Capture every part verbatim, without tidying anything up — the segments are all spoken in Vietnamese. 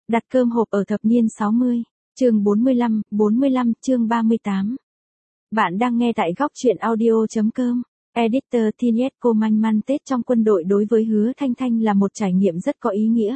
Đặt cơm hộp ở thập niên sáu mươi, chương bốn mươi lăm, bốn mươi lăm, chương ba mươi tám. Bạn đang nghe tại góc truyện audio.com. Editor Thinet Command Tết trong quân đội đối với Hứa Thanh Thanh là một trải nghiệm rất có ý nghĩa.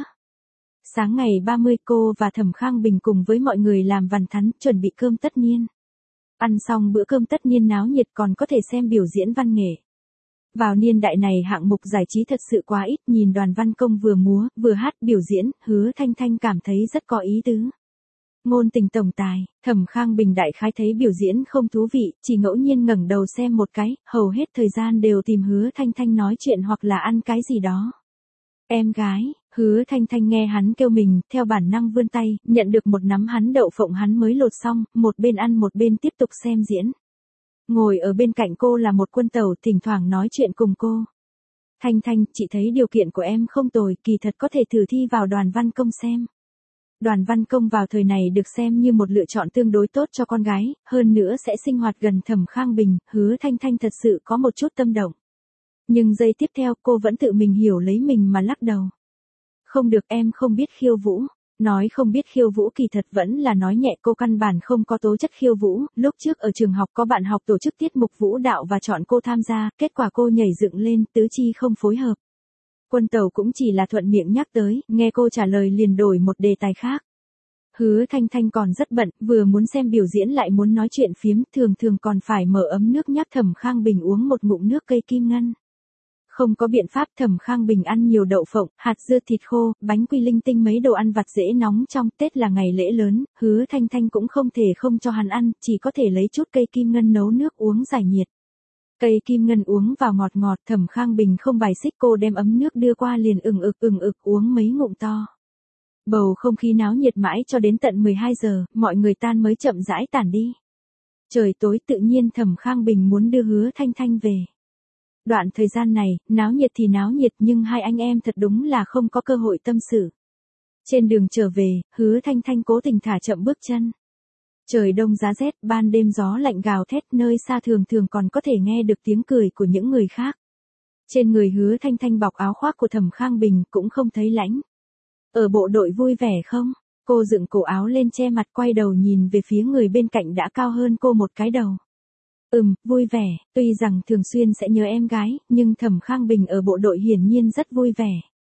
Sáng ngày ba mươi cô và Thẩm Khang Bình cùng với mọi người làm vằn thắn chuẩn bị cơm tất niên. Ăn xong bữa cơm tất niên náo nhiệt còn có thể xem biểu diễn văn nghệ. Vào niên đại này hạng mục giải trí thật sự quá ít, nhìn đoàn văn công vừa múa, vừa hát biểu diễn, Hứa Thanh Thanh cảm thấy rất có ý tứ. Ngôn tình tổng tài, Thẩm Khang Bình đại khái thấy biểu diễn không thú vị, chỉ ngẫu nhiên ngẩng đầu xem một cái, hầu hết thời gian đều tìm Hứa Thanh Thanh nói chuyện hoặc là ăn cái gì đó. Em gái, Hứa Thanh Thanh nghe hắn kêu mình, theo bản năng vươn tay, nhận được một nắm hắn đậu phộng hắn mới lột xong, một bên ăn một bên tiếp tục xem diễn. Ngồi ở bên cạnh cô là một quân tẩu, thỉnh thoảng nói chuyện cùng cô. Thanh Thanh, chị thấy điều kiện của em không tồi, kỳ thật có thể thử thi vào đoàn văn công xem. Đoàn văn công vào thời này được xem như một lựa chọn tương đối tốt cho con gái, hơn nữa sẽ sinh hoạt gần Thẩm Khang Bình, Hứa Thanh Thanh thật sự có một chút tâm động. Nhưng giây tiếp theo cô vẫn tự mình hiểu lấy mình mà lắc đầu. Không được, em không biết khiêu vũ. Nói không biết khiêu vũ kỳ thật vẫn là nói nhẹ, cô căn bản không có tố chất khiêu vũ, lúc trước ở trường học có bạn học tổ chức tiết mục vũ đạo và chọn cô tham gia, kết quả cô nhảy dựng lên, tứ chi không phối hợp. Quân tàu cũng chỉ là thuận miệng nhắc tới, nghe cô trả lời liền đổi một đề tài khác. Hứa Thanh Thanh còn rất bận, vừa muốn xem biểu diễn lại muốn nói chuyện phiếm, thường thường còn phải mở ấm nước nhắc Thẩm Khang Bình uống một ngụm nước cây kim ngân. Không có biện pháp, Thẩm Khang Bình ăn nhiều đậu phộng, hạt dưa, thịt khô, bánh quy linh tinh mấy đồ ăn vặt dễ nóng, trong Tết là ngày lễ lớn, Hứa Thanh Thanh cũng không thể không cho hắn ăn, chỉ có thể lấy chút cây kim ngân nấu nước uống giải nhiệt. Cây kim ngân uống vào ngọt ngọt, Thẩm Khang Bình không bài xích, cô đem ấm nước đưa qua liền ừng ực ừng ực uống mấy ngụm to. Bầu không khí náo nhiệt mãi cho đến tận mười hai giờ, mọi người tan mới chậm rãi tản đi. Trời tối tự nhiên Thẩm Khang Bình muốn đưa Hứa Thanh Thanh về. Đoạn thời gian này, náo nhiệt thì náo nhiệt nhưng hai anh em thật đúng là không có cơ hội tâm sự. Trên đường trở về, Hứa Thanh Thanh cố tình thả chậm bước chân. Trời đông giá rét, ban đêm gió lạnh gào thét, nơi xa thường thường còn có thể nghe được tiếng cười của những người khác. Trên người Hứa Thanh Thanh bọc áo khoác của Thẩm Khang Bình cũng không thấy lạnh. Ở bộ đội vui vẻ không? Cô dựng cổ áo lên che mặt, quay đầu nhìn về phía người bên cạnh đã cao hơn cô một cái đầu. Ừm, vui vẻ, tuy rằng thường xuyên sẽ nhớ em gái, nhưng Thẩm Khang Bình ở bộ đội hiển nhiên rất vui vẻ.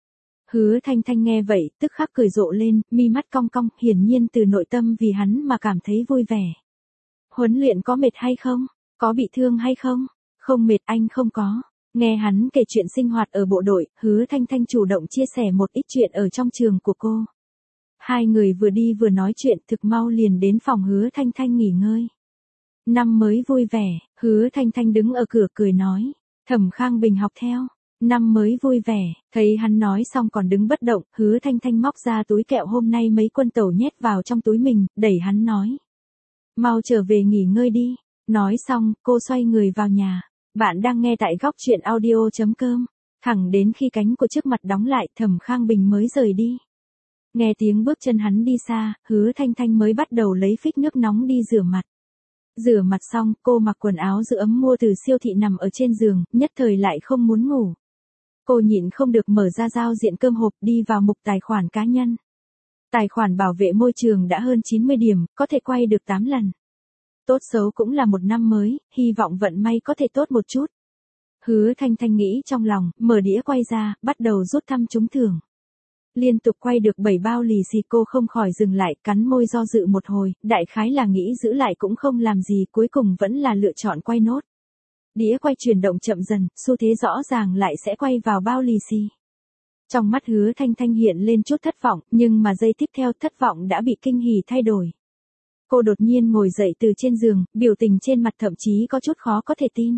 Hứa Thanh Thanh nghe vậy, tức khắc cười rộ lên, mi mắt cong cong, hiển nhiên từ nội tâm vì hắn mà cảm thấy vui vẻ. Huấn luyện có mệt hay không? Có bị thương hay không? Không mệt, anh không có. Nghe hắn kể chuyện sinh hoạt ở bộ đội, Hứa Thanh Thanh chủ động chia sẻ một ít chuyện ở trong trường của cô. Hai người vừa đi vừa nói chuyện, thực mau liền đến phòng Hứa Thanh Thanh nghỉ ngơi. Năm mới vui vẻ, Hứa Thanh Thanh đứng ở cửa cười nói. Thẩm Khang Bình học theo. Năm mới vui vẻ, thấy hắn nói xong còn đứng bất động, Hứa Thanh Thanh móc ra túi kẹo hôm nay mấy quân tẩu nhét vào trong túi mình, đẩy hắn nói. Mau trở về nghỉ ngơi đi. Nói xong, cô xoay người vào nhà. Bạn đang nghe tại góc truyện audio.com. Thẳng đến khi cánh của trước mặt đóng lại, Thẩm Khang Bình mới rời đi. Nghe tiếng bước chân hắn đi xa, Hứa Thanh Thanh mới bắt đầu lấy phích nước nóng đi rửa mặt. Rửa mặt xong, cô mặc quần áo giữ ấm mua từ siêu thị nằm ở trên giường, nhất thời lại không muốn ngủ. Cô nhịn không được mở ra giao diện cơm hộp, đi vào mục tài khoản cá nhân. Tài khoản bảo vệ môi trường đã hơn chín mươi điểm, có thể quay được tám lần. Tốt xấu cũng là một năm mới, hy vọng vận may có thể tốt một chút. Hứa Thanh Thanh nghĩ trong lòng, mở đĩa quay ra, bắt đầu rút thăm trúng thưởng. Liên tục quay được bảy bao lì xì, cô không khỏi dừng lại, cắn môi do dự một hồi, đại khái là nghĩ giữ lại cũng không làm gì, cuối cùng vẫn là lựa chọn quay nốt. Đĩa quay chuyển động chậm dần, xu thế rõ ràng lại sẽ quay vào bao lì xì. Trong mắt Hứa Thanh Thanh hiện lên chút thất vọng, nhưng mà giây tiếp theo thất vọng đã bị kinh hỉ thay đổi. Cô đột nhiên ngồi dậy từ trên giường, biểu tình trên mặt thậm chí có chút khó có thể tin.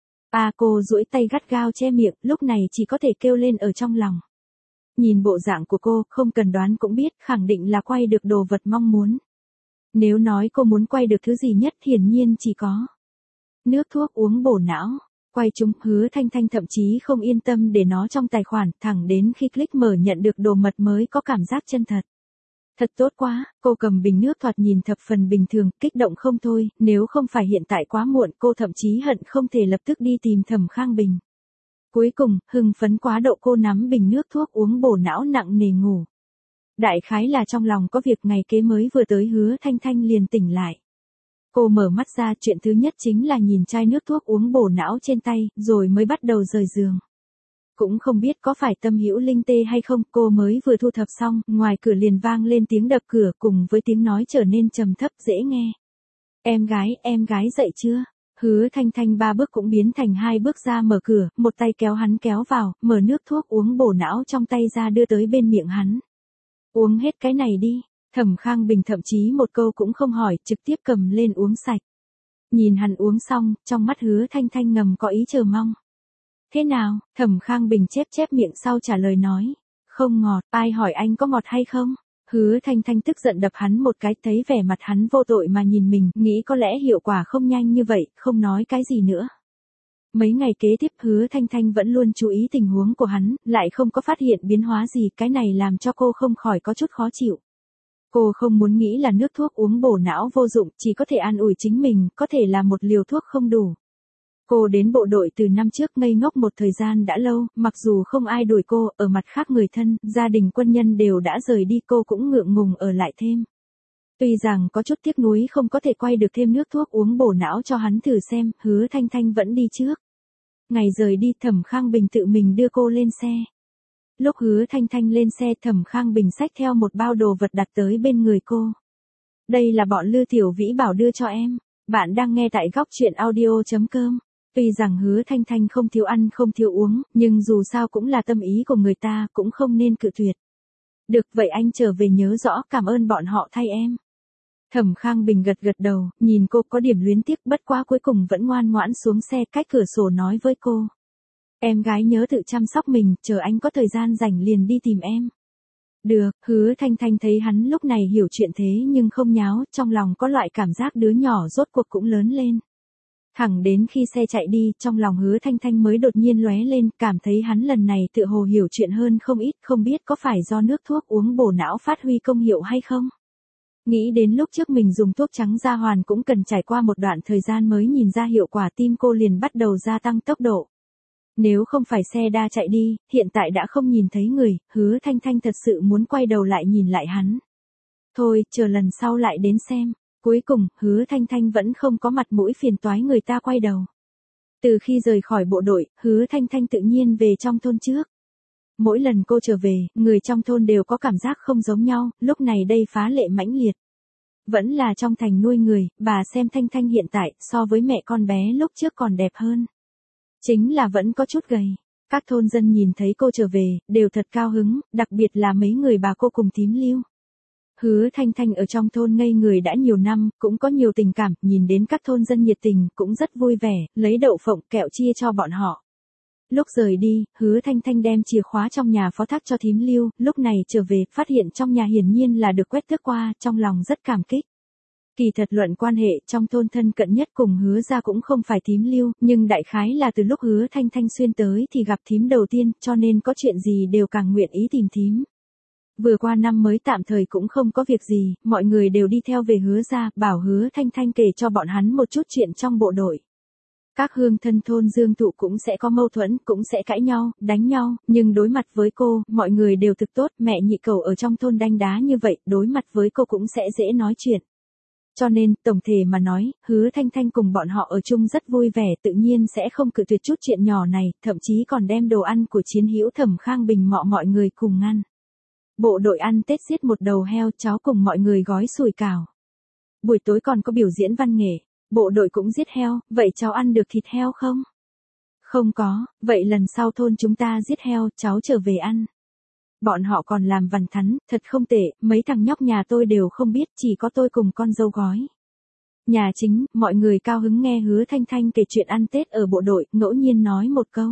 À, cô duỗi tay gắt gao che miệng, lúc này chỉ có thể kêu lên ở trong lòng. Nhìn bộ dạng của cô, không cần đoán cũng biết, khẳng định là quay được đồ vật mong muốn. Nếu nói cô muốn quay được thứ gì nhất, hiển nhiên chỉ có nước thuốc uống bổ não. Quay chúng, Hứa Thanh Thanh thậm chí không yên tâm để nó trong tài khoản, thẳng đến khi click mở nhận được đồ mật mới có cảm giác chân thật. Thật tốt quá, cô cầm bình nước thoạt nhìn thập phần bình thường, kích động không thôi, nếu không phải hiện tại quá muộn, cô thậm chí hận không thể lập tức đi tìm Thẩm Khang Bình. Cuối cùng, hưng phấn quá độ cô nắm bình nước thuốc uống bổ não nặng nề ngủ. Đại khái là trong lòng có việc ngày kế mới vừa tới Hứa Thanh Thanh liền tỉnh lại. Cô mở mắt ra chuyện thứ nhất chính là nhìn chai nước thuốc uống bổ não trên tay, rồi mới bắt đầu rời giường. Cũng không biết có phải tâm hữu linh tê hay không, cô mới vừa thu thập xong, ngoài cửa liền vang lên tiếng đập cửa cùng với tiếng nói trở nên trầm thấp dễ nghe. Em gái, em gái dậy chưa? Hứa Thanh Thanh ba bước cũng biến thành hai bước ra mở cửa, một tay kéo hắn kéo vào, mở nước thuốc uống bổ não trong tay ra đưa tới bên miệng hắn. Uống hết cái này đi. Thẩm Khang Bình thậm chí một câu cũng không hỏi, trực tiếp cầm lên uống sạch. Nhìn hắn uống xong, trong mắt Hứa Thanh Thanh ngầm có ý chờ mong. Thế nào? Thẩm Khang Bình chép chép miệng sau trả lời nói. Không ngọt, ai hỏi anh có ngọt hay không? Hứa Thanh Thanh tức giận đập hắn một cái, thấy vẻ mặt hắn vô tội mà nhìn mình, nghĩ có lẽ hiệu quả không nhanh như vậy, không nói cái gì nữa. Mấy ngày kế tiếp Hứa Thanh Thanh vẫn luôn chú ý tình huống của hắn, lại không có phát hiện biến hóa gì, cái này làm cho cô không khỏi có chút khó chịu. Cô không muốn nghĩ là nước thuốc uống bổ não vô dụng, chỉ có thể an ủi chính mình, có thể là một liều thuốc không đủ. Cô đến bộ đội từ năm trước ngây ngốc một thời gian đã lâu, mặc dù không ai đuổi cô, ở mặt khác người thân, gia đình quân nhân đều đã rời đi, cô cũng ngượng ngùng ở lại thêm. Tuy rằng có chút tiếc nuối không có thể quay được thêm nước thuốc uống bổ não cho hắn thử xem, Hứa Thanh Thanh vẫn đi trước. Ngày rời đi Thẩm Khang Bình tự mình đưa cô lên xe. Lúc Hứa Thanh Thanh lên xe Thẩm Khang Bình xách theo một bao đồ vật đặt tới bên người cô. Đây là bọn Lư Tiểu Vĩ bảo đưa cho em. Bạn đang nghe tại góc truyện audio chấm com. Tuy rằng Hứa Thanh Thanh không thiếu ăn không thiếu uống, nhưng dù sao cũng là tâm ý của người ta, cũng không nên cự tuyệt. Được vậy anh trở về nhớ rõ, cảm ơn bọn họ thay em. Thẩm Khang Bình gật gật đầu, nhìn cô có điểm luyến tiếc, bất quá cuối cùng vẫn ngoan ngoãn xuống xe cách cửa sổ nói với cô. Em gái nhớ tự chăm sóc mình, chờ anh có thời gian rảnh liền đi tìm em. Được, Hứa Thanh Thanh thấy hắn lúc này hiểu chuyện thế nhưng không nháo, trong lòng có loại cảm giác đứa nhỏ rốt cuộc cũng lớn lên. Thẳng đến khi xe chạy đi, trong lòng Hứa Thanh Thanh mới đột nhiên lóe lên, cảm thấy hắn lần này tự hồ hiểu chuyện hơn không ít, không biết có phải do nước thuốc uống bổ não phát huy công hiệu hay không. Nghĩ đến lúc trước mình dùng thuốc trắng da hoàn cũng cần trải qua một đoạn thời gian mới nhìn ra hiệu quả, tim cô liền bắt đầu gia tăng tốc độ. Nếu không phải xe đa chạy đi, hiện tại đã không nhìn thấy người, Hứa Thanh Thanh thật sự muốn quay đầu lại nhìn lại hắn. Thôi, chờ lần sau lại đến xem. Cuối cùng, Hứa Thanh Thanh vẫn không có mặt mũi phiền toái người ta quay đầu. Từ khi rời khỏi bộ đội, Hứa Thanh Thanh tự nhiên về trong thôn trước. Mỗi lần cô trở về, người trong thôn đều có cảm giác không giống nhau, lúc này đây phá lệ mãnh liệt. Vẫn là trong thành nuôi người, bà xem Thanh Thanh hiện tại, so với mẹ con bé lúc trước còn đẹp hơn. Chính là vẫn có chút gầy. Các thôn dân nhìn thấy cô trở về, đều thật cao hứng, đặc biệt là mấy người bà cô cùng thím Lưu. Hứa Thanh Thanh ở trong thôn ngây người đã nhiều năm, cũng có nhiều tình cảm, nhìn đến các thôn dân nhiệt tình, cũng rất vui vẻ, lấy đậu phộng kẹo chia cho bọn họ. Lúc rời đi, Hứa Thanh Thanh đem chìa khóa trong nhà phó thác cho thím Lưu, lúc này trở về, phát hiện trong nhà hiển nhiên là được quét tước qua, trong lòng rất cảm kích. Kỳ thật luận quan hệ trong thôn thân cận nhất cùng Hứa ra cũng không phải thím Lưu, nhưng đại khái là từ lúc Hứa Thanh Thanh xuyên tới thì gặp thím đầu tiên, cho nên có chuyện gì đều càng nguyện ý tìm thím. Vừa qua năm mới tạm thời cũng không có việc gì, mọi người đều đi theo về Hứa ra, bảo Hứa Thanh Thanh kể cho bọn hắn một chút chuyện trong bộ đội. Các hương thân thôn Dương Thụ cũng sẽ có mâu thuẫn, cũng sẽ cãi nhau, đánh nhau, nhưng đối mặt với cô, mọi người đều thực tốt, mẹ nhị cậu ở trong thôn đanh đá như vậy, đối mặt với cô cũng sẽ dễ nói chuyện. Cho nên, tổng thể mà nói, Hứa Thanh Thanh cùng bọn họ ở chung rất vui vẻ, tự nhiên sẽ không cự tuyệt chút chuyện nhỏ này, thậm chí còn đem đồ ăn của chiến hữu Thẩm Khang Bình mọ mọi người cùng ăn. Bộ đội ăn Tết giết một đầu heo, cháu cùng mọi người gói sủi cảo. Buổi tối còn có biểu diễn văn nghệ, bộ đội cũng giết heo, vậy cháu ăn được thịt heo không? Không có, vậy lần sau thôn chúng ta giết heo, cháu trở về ăn. Bọn họ còn làm vằn thắn, thật không tệ, mấy thằng nhóc nhà tôi đều không biết, chỉ có tôi cùng con dâu gói. Nhà chính, mọi người cao hứng nghe Hứa Thanh Thanh kể chuyện ăn Tết ở bộ đội, ngẫu nhiên nói một câu.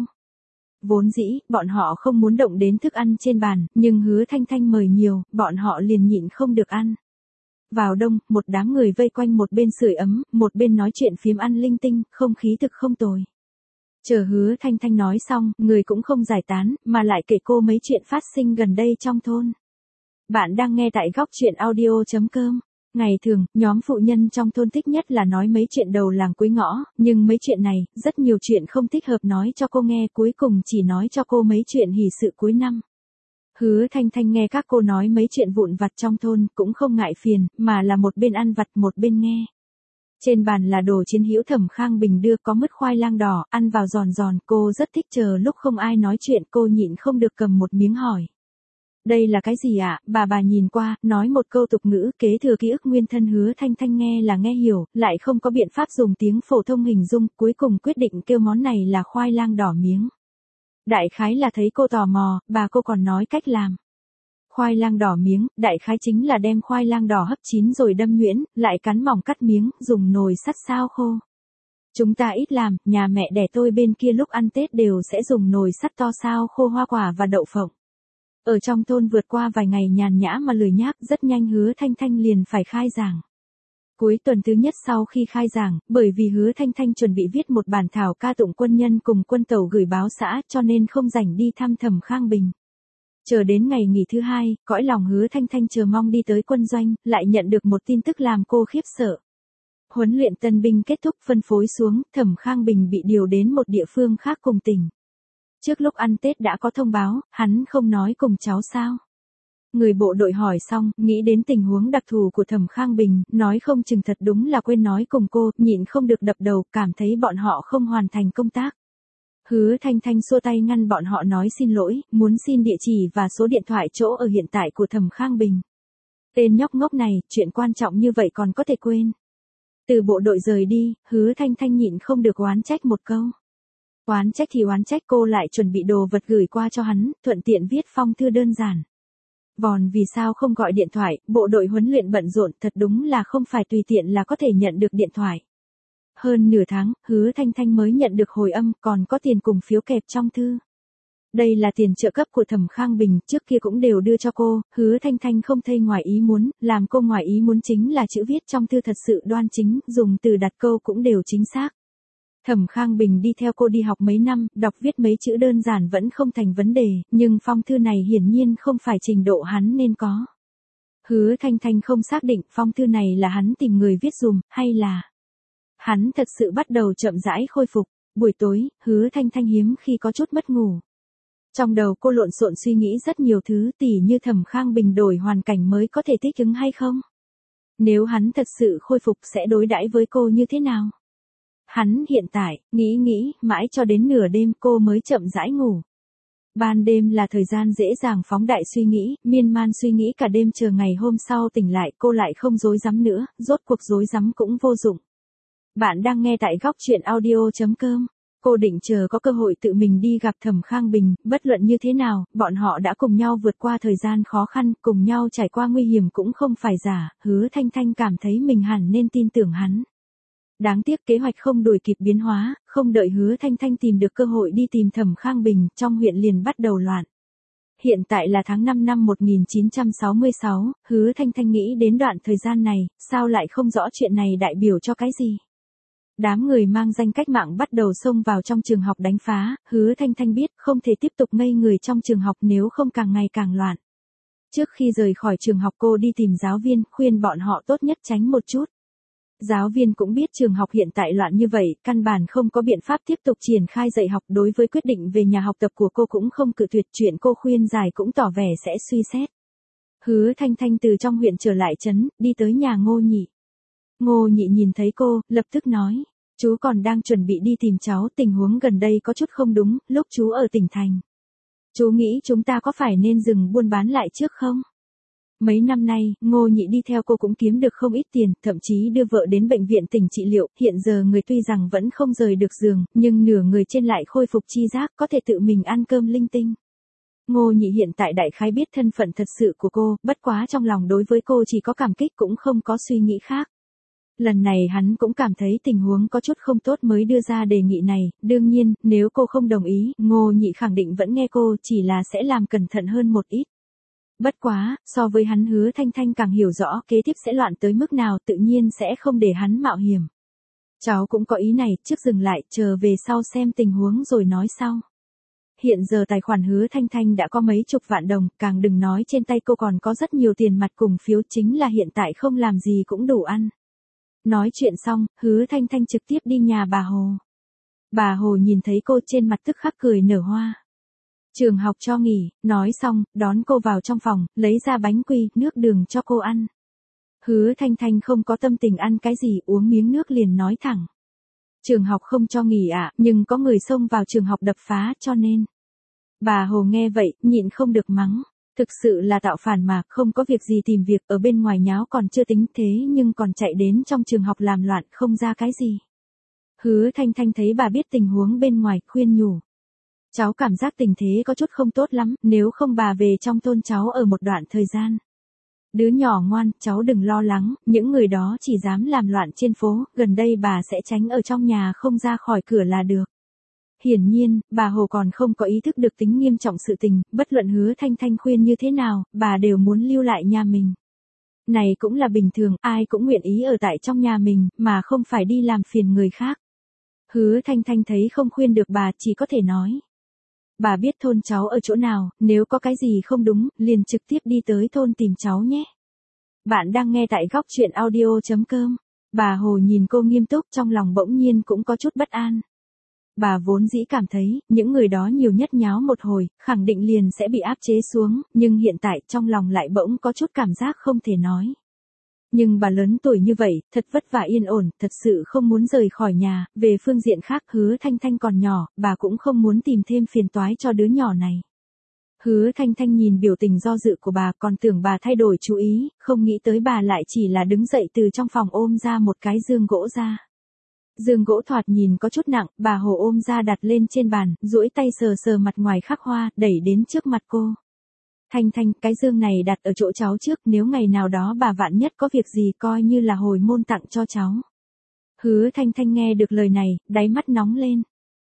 Vốn dĩ, bọn họ không muốn động đến thức ăn trên bàn, nhưng Hứa Thanh Thanh mời nhiều, bọn họ liền nhịn không được ăn. Vào đông, một đám người vây quanh một bên sưởi ấm, một bên nói chuyện phím ăn linh tinh, không khí thực không tồi. Chờ Hứa Thanh Thanh nói xong, người cũng không giải tán, mà lại kể cô mấy chuyện phát sinh gần đây trong thôn. Bạn đang nghe tại góc truyện audio chấm com. Ngày thường, nhóm phụ nhân trong thôn thích nhất là nói mấy chuyện đầu làng cuối ngõ, nhưng mấy chuyện này, rất nhiều chuyện không thích hợp nói cho cô nghe, cuối cùng chỉ nói cho cô mấy chuyện hỉ sự cuối năm. Hứa Thanh Thanh nghe các cô nói mấy chuyện vụn vặt trong thôn, cũng không ngại phiền, mà là một bên ăn vặt một bên nghe. Trên bàn là đồ chiến hữu Thẩm Khang Bình đưa, có mứt khoai lang đỏ, ăn vào giòn giòn, cô rất thích. Chờ lúc không ai nói chuyện, cô nhịn không được cầm một miếng hỏi. Đây là cái gì ạ? À? Bà bà nhìn qua, nói một câu tục ngữ kế thừa ký ức nguyên thân. Hứa Thanh Thanh nghe là nghe hiểu, lại không có biện pháp dùng tiếng phổ thông hình dung, cuối cùng quyết định kêu món này là khoai lang đỏ miếng. Đại khái là thấy cô tò mò, bà cô còn nói cách làm. Khoai lang đỏ miếng, đại khái chính là đem khoai lang đỏ hấp chín rồi đâm nhuyễn, lại cắn mỏng cắt miếng, dùng nồi sắt sao khô. Chúng ta ít làm, nhà mẹ đẻ tôi bên kia lúc ăn Tết đều sẽ dùng nồi sắt to sao khô hoa quả và đậu phộng. Ở trong thôn vượt qua vài ngày nhàn nhã mà lười nhác, rất nhanh Hứa Thanh Thanh liền phải khai giảng. Cuối tuần thứ nhất sau khi khai giảng, bởi vì Hứa Thanh Thanh chuẩn bị viết một bản thảo ca tụng quân nhân cùng quân tàu gửi báo xã, cho nên không rảnh đi thăm Thẩm Khang Bình. Chờ đến ngày nghỉ thứ hai, cõi lòng Hứa Thanh Thanh chờ mong đi tới quân doanh, lại nhận được một tin tức làm cô khiếp sợ. Huấn luyện tân binh kết thúc phân phối xuống, Thẩm Khang Bình bị điều đến một địa phương khác cùng tỉnh. Trước lúc ăn Tết đã có thông báo, hắn không nói cùng cháu sao? Người bộ đội hỏi xong, nghĩ đến tình huống đặc thù của Thẩm Khang Bình, nói không chừng thật đúng là quên nói cùng cô, nhịn không được đập đầu, cảm thấy bọn họ không hoàn thành công tác. Hứa Thanh Thanh xua tay ngăn bọn họ nói xin lỗi, muốn xin địa chỉ và số điện thoại chỗ ở hiện tại của Thẩm Khang Bình. Tên nhóc ngốc này, chuyện quan trọng như vậy còn có thể quên. Từ bộ đội rời đi, Hứa Thanh Thanh nhịn không được oán trách một câu. Oán trách thì oán trách, cô lại chuẩn bị đồ vật gửi qua cho hắn, thuận tiện viết phong thư đơn giản. Vòn vì sao không gọi điện thoại, bộ đội huấn luyện bận rộn, thật đúng là không phải tùy tiện là có thể nhận được điện thoại. Hơn nửa tháng, Hứa Thanh Thanh mới nhận được hồi âm, còn có tiền cùng phiếu kẹp trong thư. Đây là tiền trợ cấp của Thẩm Khang Bình, trước kia cũng đều đưa cho cô, Hứa Thanh Thanh không thấy ngoài ý muốn, làm cô ngoài ý muốn chính là chữ viết trong thư thật sự đoan chính, dùng từ đặt câu cũng đều chính xác. Thẩm Khang Bình đi theo cô đi học mấy năm, đọc viết mấy chữ đơn giản vẫn không thành vấn đề, nhưng phong thư này hiển nhiên không phải trình độ hắn nên có. Hứa Thanh Thanh không xác định phong thư này là hắn tìm người viết dùm, hay là hắn thật sự bắt đầu chậm rãi khôi phục. Buổi tối, Hứa Thanh Thanh hiếm khi có chút mất ngủ. Trong đầu cô lộn xộn suy nghĩ rất nhiều thứ, tỉ như Thẩm Khang Bình đổi hoàn cảnh mới có thể thích ứng hay không. Nếu hắn thật sự khôi phục sẽ đối đãi với cô như thế nào. Hắn hiện tại, nghĩ nghĩ, mãi cho đến nửa đêm cô mới chậm rãi ngủ. Ban đêm là thời gian dễ dàng phóng đại suy nghĩ, miên man suy nghĩ cả đêm chờ ngày hôm sau tỉnh lại cô lại không rối rắm nữa, rốt cuộc rối rắm cũng vô dụng. Bạn đang nghe tại góc truyện audio chấm com. Cô định chờ có cơ hội tự mình đi gặp Thẩm Khang Bình, bất luận như thế nào, bọn họ đã cùng nhau vượt qua thời gian khó khăn, cùng nhau trải qua nguy hiểm cũng không phải giả, Hứa Thanh Thanh cảm thấy mình hẳn nên tin tưởng hắn. Đáng tiếc kế hoạch không đuổi kịp biến hóa, không đợi Hứa Thanh Thanh tìm được cơ hội đi tìm Thẩm Khang Bình, trong huyện liền bắt đầu loạn. Hiện tại là tháng năm năm một nghìn chín trăm sáu mươi sáu, Hứa Thanh Thanh nghĩ đến đoạn thời gian này, sao lại không rõ chuyện này đại biểu cho cái gì. Đám người mang danh cách mạng bắt đầu xông vào trong trường học đánh phá, Hứa Thanh Thanh biết không thể tiếp tục ngây người trong trường học nếu không càng ngày càng loạn. Trước khi rời khỏi trường học cô đi tìm giáo viên, khuyên bọn họ tốt nhất tránh một chút. Giáo viên cũng biết trường học hiện tại loạn như vậy, căn bản không có biện pháp tiếp tục triển khai dạy học, đối với quyết định về nhà học tập của cô cũng không cự tuyệt, chuyện cô khuyên giải cũng tỏ vẻ sẽ suy xét. Hứa Thanh Thanh từ trong huyện trở lại trấn, đi tới nhà Ngô Nhị. Ngô Nhị nhìn thấy cô, lập tức nói, chú còn đang chuẩn bị đi tìm cháu, tình huống gần đây có chút không đúng, lúc chú ở tỉnh thành. Chú nghĩ chúng ta có phải nên dừng buôn bán lại trước không? Mấy năm nay, Ngô Nhị đi theo cô cũng kiếm được không ít tiền, thậm chí đưa vợ đến bệnh viện tỉnh trị liệu, hiện giờ người tuy rằng vẫn không rời được giường, nhưng nửa người trên lại khôi phục chi giác, có thể tự mình ăn cơm linh tinh. Ngô Nhị hiện tại đại khái biết thân phận thật sự của cô, bất quá trong lòng đối với cô chỉ có cảm kích cũng không có suy nghĩ khác. Lần này hắn cũng cảm thấy tình huống có chút không tốt mới đưa ra đề nghị này, đương nhiên, nếu cô không đồng ý, Ngô Nhị khẳng định vẫn nghe cô, chỉ là sẽ làm cẩn thận hơn một ít. Bất quá, so với hắn Hứa Thanh Thanh càng hiểu rõ kế tiếp sẽ loạn tới mức nào, tự nhiên sẽ không để hắn mạo hiểm. Cháu cũng có ý này, trước dừng lại, chờ về sau xem tình huống rồi nói sau. Hiện giờ tài khoản Hứa Thanh Thanh đã có mấy chục vạn đồng, càng đừng nói trên tay cô còn có rất nhiều tiền mặt cùng phiếu, chính là hiện tại không làm gì cũng đủ ăn. Nói chuyện xong, Hứa Thanh Thanh trực tiếp đi nhà bà Hồ. Bà Hồ nhìn thấy cô trên mặt tức khắc cười nở hoa. Trường học cho nghỉ, nói xong, đón cô vào trong phòng, lấy ra bánh quy, nước đường cho cô ăn. Hứa Thanh Thanh không có tâm tình ăn cái gì, uống miếng nước liền nói thẳng. Trường học không cho nghỉ ạ, à, nhưng có người xông vào trường học đập phá cho nên. Bà Hồ nghe vậy, nhịn không được mắng. Thực sự là tạo phản mà, không có việc gì tìm việc ở bên ngoài nháo còn chưa tính thế nhưng còn chạy đến trong trường học làm loạn không ra cái gì. Hứa Thanh Thanh thấy bà biết tình huống bên ngoài, khuyên nhủ. Cháu cảm giác tình thế có chút không tốt lắm, nếu không bà về trong thôn cháu ở một đoạn thời gian. Đứa nhỏ ngoan, cháu đừng lo lắng, những người đó chỉ dám làm loạn trên phố, gần đây bà sẽ tránh ở trong nhà không ra khỏi cửa là được. Hiển nhiên, bà Hồ còn không có ý thức được tính nghiêm trọng sự tình, bất luận Hứa Thanh Thanh khuyên như thế nào, bà đều muốn lưu lại nhà mình. Này cũng là bình thường, ai cũng nguyện ý ở tại trong nhà mình, mà không phải đi làm phiền người khác. Hứa Thanh Thanh thấy không khuyên được bà, chỉ có thể nói. Bà biết thôn cháu ở chỗ nào, nếu có cái gì không đúng, liền trực tiếp đi tới thôn tìm cháu nhé. Bạn đang nghe tại góc truyện audio chấm com. Bà Hồ nhìn cô nghiêm túc, trong lòng bỗng nhiên cũng có chút bất an. Bà vốn dĩ cảm thấy, những người đó nhiều nhất nháo một hồi, khẳng định liền sẽ bị áp chế xuống, nhưng hiện tại trong lòng lại bỗng có chút cảm giác không thể nói. Nhưng bà lớn tuổi như vậy, thật vất vả yên ổn, thật sự không muốn rời khỏi nhà, về phương diện khác Hứa Thanh Thanh còn nhỏ, bà cũng không muốn tìm thêm phiền toái cho đứa nhỏ này. Hứa Thanh Thanh nhìn biểu tình do dự của bà còn tưởng bà thay đổi chú ý, không nghĩ tới bà lại chỉ là đứng dậy từ trong phòng ôm ra một cái giường gỗ ra. Giường gỗ thoạt nhìn có chút nặng, bà Hồ ôm ra đặt lên trên bàn, duỗi tay sờ sờ mặt ngoài khắc hoa, đẩy đến trước mặt cô. Thanh Thanh, cái giường này đặt ở chỗ cháu trước, nếu ngày nào đó bà vạn nhất có việc gì coi như là hồi môn tặng cho cháu. Hứa Thanh Thanh nghe được lời này, đáy mắt nóng lên.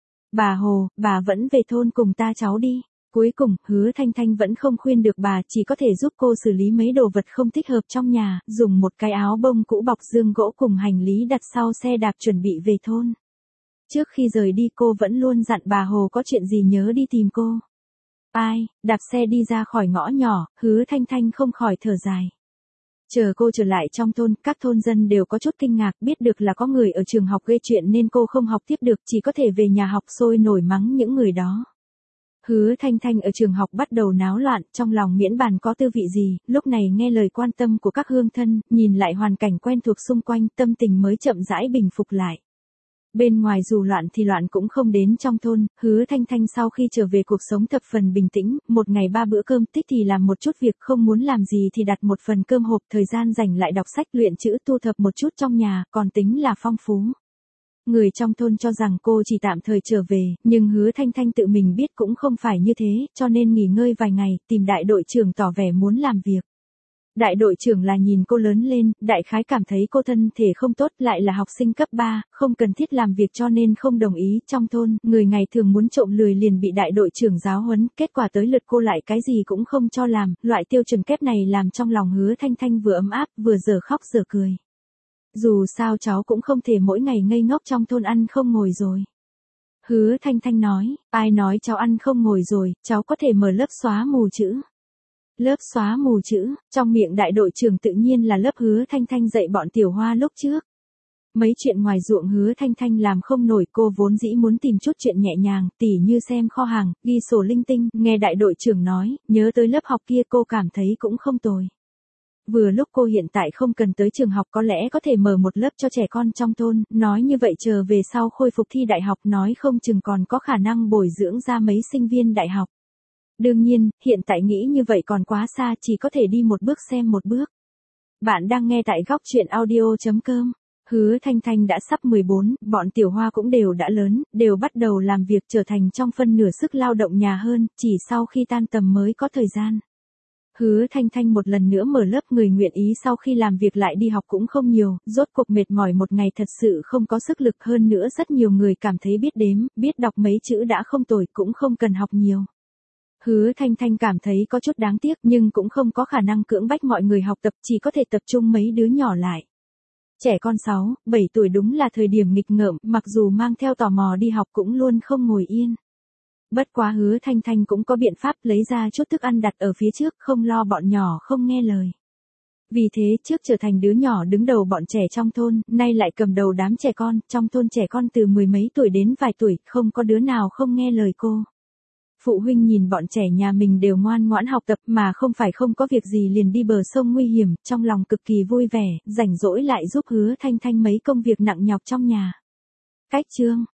Bà Hồ, bà vẫn về thôn cùng ta cháu đi. Cuối cùng, Hứa Thanh Thanh vẫn không khuyên được bà, chỉ có thể giúp cô xử lý mấy đồ vật không thích hợp trong nhà, dùng một cái áo bông cũ bọc giường gỗ cùng hành lý đặt sau xe đạp chuẩn bị về thôn. Trước khi rời đi cô vẫn luôn dặn bà Hồ có chuyện gì nhớ đi tìm cô. Ai, đạp xe đi ra khỏi ngõ nhỏ, Hứa Thanh Thanh không khỏi thở dài. Chờ cô trở lại trong thôn, các thôn dân đều có chút kinh ngạc, biết được là có người ở trường học gây chuyện nên cô không học tiếp được, chỉ có thể về nhà học sôi nổi mắng những người đó. Hứa Thanh Thanh ở trường học bắt đầu náo loạn, trong lòng miễn bàn có tư vị gì, lúc này nghe lời quan tâm của các hương thân, nhìn lại hoàn cảnh quen thuộc xung quanh, tâm tình mới chậm rãi bình phục lại. Bên ngoài dù loạn thì loạn cũng không đến trong thôn, Hứa Thanh Thanh sau khi trở về cuộc sống thập phần bình tĩnh, một ngày ba bữa cơm, thích thì làm một chút việc, không muốn làm gì thì đặt một phần cơm hộp, thời gian dành lại đọc sách luyện chữ thu thập một chút trong nhà, còn tính là phong phú. Người trong thôn cho rằng cô chỉ tạm thời trở về, nhưng Hứa Thanh Thanh tự mình biết cũng không phải như thế, cho nên nghỉ ngơi vài ngày, tìm đại đội trưởng tỏ vẻ muốn làm việc. Đại đội trưởng là nhìn cô lớn lên, đại khái cảm thấy cô thân thể không tốt, lại là học sinh cấp ba, không cần thiết làm việc cho nên không đồng ý. Trong thôn, người ngày thường muốn trộm lười liền bị đại đội trưởng giáo huấn, kết quả tới lượt cô lại cái gì cũng không cho làm, loại tiêu chuẩn kép này làm trong lòng Hứa Thanh Thanh vừa ấm áp, vừa giờ khóc giờ cười. Dù sao cháu cũng không thể mỗi ngày ngây ngốc trong thôn ăn không ngồi rồi. Hứa Thanh Thanh nói, ai nói cháu ăn không ngồi rồi, cháu có thể mở lớp xóa mù chữ. Lớp xóa mù chữ, trong miệng đại đội trưởng tự nhiên là lớp Hứa Thanh Thanh dạy bọn tiểu hoa lúc trước. Mấy chuyện ngoài ruộng Hứa Thanh Thanh làm không nổi, cô vốn dĩ muốn tìm chút chuyện nhẹ nhàng, tỉ như xem kho hàng, ghi sổ linh tinh, nghe đại đội trưởng nói, nhớ tới lớp học kia cô cảm thấy cũng không tồi. Vừa lúc cô hiện tại không cần tới trường học có lẽ có thể mở một lớp cho trẻ con trong thôn, nói như vậy chờ về sau khôi phục thi đại học nói không chừng còn có khả năng bồi dưỡng ra mấy sinh viên đại học. Đương nhiên, hiện tại nghĩ như vậy còn quá xa, chỉ có thể đi một bước xem một bước. Bạn đang nghe tại góc truyện audio chấm com. Hứa Thanh Thanh đã sắp mười bốn, bọn tiểu hoa cũng đều đã lớn, đều bắt đầu làm việc trở thành trong phân nửa sức lao động nhà hơn, chỉ sau khi tan tầm mới có thời gian. Hứa Thanh Thanh một lần nữa mở lớp, người nguyện ý sau khi làm việc lại đi học cũng không nhiều, rốt cuộc mệt mỏi một ngày thật sự không có sức lực, hơn nữa rất nhiều người cảm thấy biết đếm, biết đọc mấy chữ đã không tồi, cũng không cần học nhiều. Hứa Thanh Thanh cảm thấy có chút đáng tiếc nhưng cũng không có khả năng cưỡng bách mọi người học tập, chỉ có thể tập trung mấy đứa nhỏ lại. Trẻ con sáu, bảy tuổi đúng là thời điểm nghịch ngợm, mặc dù mang theo tò mò đi học cũng luôn không ngồi yên. Bất quá Hứa Thanh Thanh cũng có biện pháp lấy ra chút thức ăn đặt ở phía trước, không lo bọn nhỏ không nghe lời. Vì thế trước trở thành đứa nhỏ đứng đầu bọn trẻ trong thôn, nay lại cầm đầu đám trẻ con, trong thôn trẻ con từ mười mấy tuổi đến vài tuổi, không có đứa nào không nghe lời cô. Phụ huynh nhìn bọn trẻ nhà mình đều ngoan ngoãn học tập mà không phải không có việc gì liền đi bờ sông nguy hiểm, trong lòng cực kỳ vui vẻ, rảnh rỗi lại giúp Hứa Thanh Thanh mấy công việc nặng nhọc trong nhà. Cách chương